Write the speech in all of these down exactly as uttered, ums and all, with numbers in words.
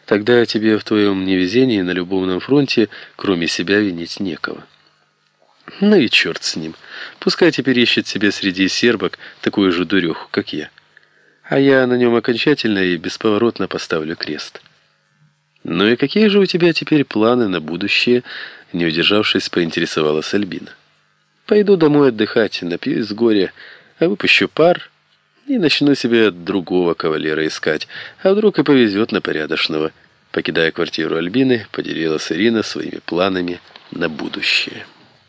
Тогда тебе в твоем невезении на любовном фронте, кроме себя, винить некого. Ну и черт с ним. Пускай теперь ищет себе среди сербок такую же дуреху, как я. А я на нем окончательно и бесповоротно поставлю крест. Ну и какие же у тебя теперь планы на будущее, не удержавшись, поинтересовалась Альбина. Пойду домой отдыхать, напьюсь с горя, а выпущу пар и начну себе другого кавалера искать, а вдруг и повезет на порядочного. Покидая квартиру Альбины, поделилась Ирина своими планами на будущее.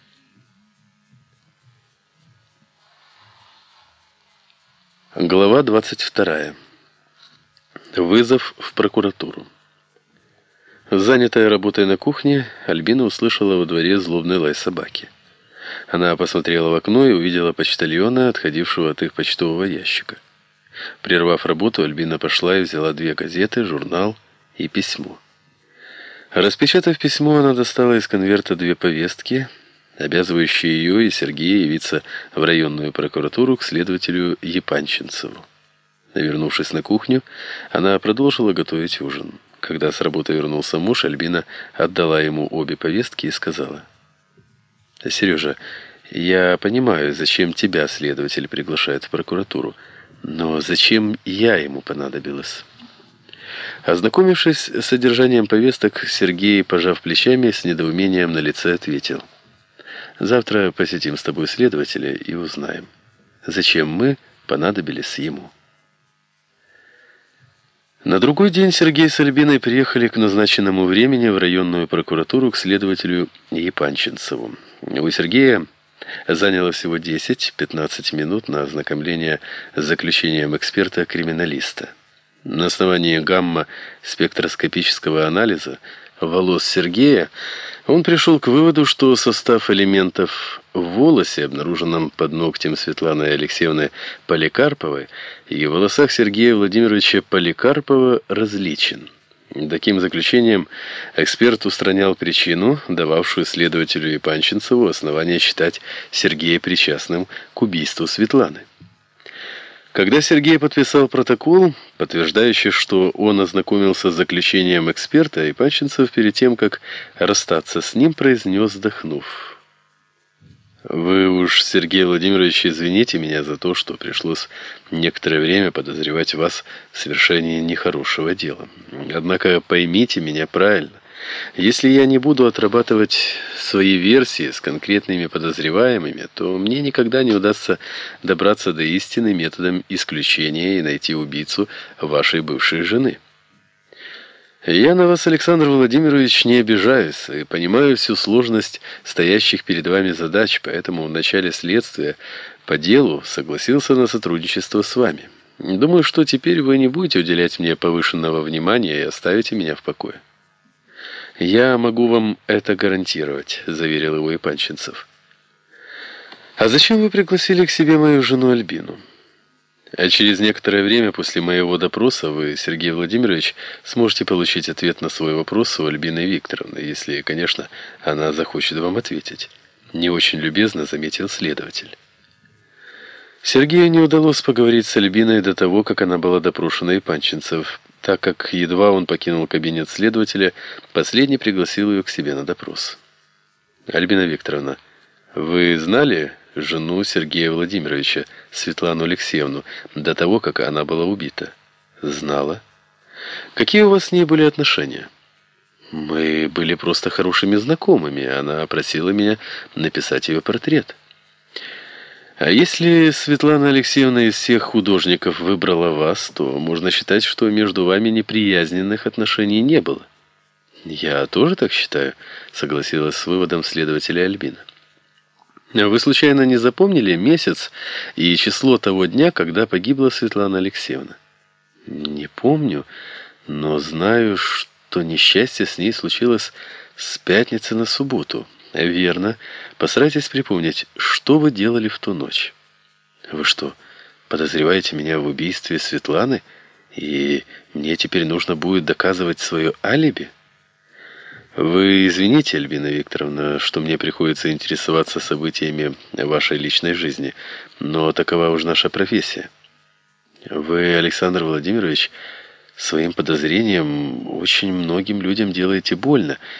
Глава двадцать вторая. Вызов в прокуратуру. Занятая работой на кухне, Альбина услышала во дворе злобный лай собаки. Она посмотрела в окно и увидела почтальона, отходившего от их почтового ящика. Прервав работу, Альбина пошла и взяла две газеты, журнал и письмо. Распечатав письмо, она достала из конверта две повестки, обязывающие ее и Сергея явиться в районную прокуратуру к следователю Епанчинцеву. Вернувшись на кухню, она продолжила готовить ужин. Когда с работы вернулся муж, Альбина отдала ему обе повестки и сказала: «Сережа, я понимаю, зачем тебя следователь приглашает в прокуратуру, но зачем я ему понадобилась?» Ознакомившись с содержанием повесток, Сергей, пожав плечами, с недоумением на лице ответил: «Завтра посетим с тобой следователя и узнаем, зачем мы понадобились ему». На другой день Сергей с Альбиной приехали к назначенному времени в районную прокуратуру к следователю Епанчинцеву. У Сергея заняло всего десять-пятнадцать минут на ознакомление с заключением эксперта-криминалиста. На основании гамма-спектроскопического анализа волос Сергея он пришел к выводу, что состав элементов в волосе, обнаруженном под ногтем Светланы Алексеевны Поликарповой, и в волосах Сергея Владимировича Поликарпова различен. Таким заключением эксперт устранял причину, дававшую следователю Епанчинцеву основание считать Сергея причастным к убийству Светланы. Когда Сергей подписал протокол, подтверждающий, что он ознакомился с заключением эксперта, Епанчинцев перед тем, как расстаться с ним, произнес, вздохнув: «Вы уж, Сергей Владимирович, извините меня за то, что пришлось некоторое время подозревать вас в совершении нехорошего дела. Однако поймите меня правильно. Если я не буду отрабатывать свои версии с конкретными подозреваемыми, то мне никогда не удастся добраться до истины методом исключения и найти убийцу вашей бывшей жены. Я на вас, Александр Владимирович, не обижаюсь и понимаю всю сложность стоящих перед вами задач, поэтому в начале следствия по делу согласился на сотрудничество с вами. Думаю, что теперь вы не будете уделять мне повышенного внимания и оставите меня в покое». «Я могу вам это гарантировать», — заверил его Епанчинцев. «А зачем вы пригласили к себе мою жену Альбину? А через некоторое время после моего допроса вы, Сергей Владимирович, сможете получить ответ на свой вопрос у Альбины Викторовны, если, конечно, она захочет вам ответить», — не очень любезно заметил следователь. Сергею не удалось поговорить с Альбиной до того, как она была допрошена Епанчинцев, так как едва он покинул кабинет следователя, последний пригласил ее к себе на допрос. «Альбина Викторовна, вы знали жену Сергея Владимировича, Светлану Алексеевну, до того, как она была убита?» «Знала». «Какие у вас с ней были отношения?» «Мы были просто хорошими знакомыми. Она просила меня написать ее портрет». «А если Светлана Алексеевна из всех художников выбрала вас, то можно считать, что между вами неприязненных отношений не было». «Я тоже так считаю», — согласилась с выводом следователя Альбина. «Вы случайно не запомнили месяц и число того дня, когда погибла Светлана Алексеевна?» «Не помню, но знаю, что несчастье с ней случилось с пятницы на субботу». «Верно. Постарайтесь припомнить, что вы делали в ту ночь». «Вы что, подозреваете меня в убийстве Светланы? И мне теперь нужно будет доказывать свое алиби?» «Вы извините, Альбина Викторовна, что мне приходится интересоваться событиями вашей личной жизни, но такова уж наша профессия. Вы, Александр Владимирович, Своим подозрением очень многим людям делаете больно.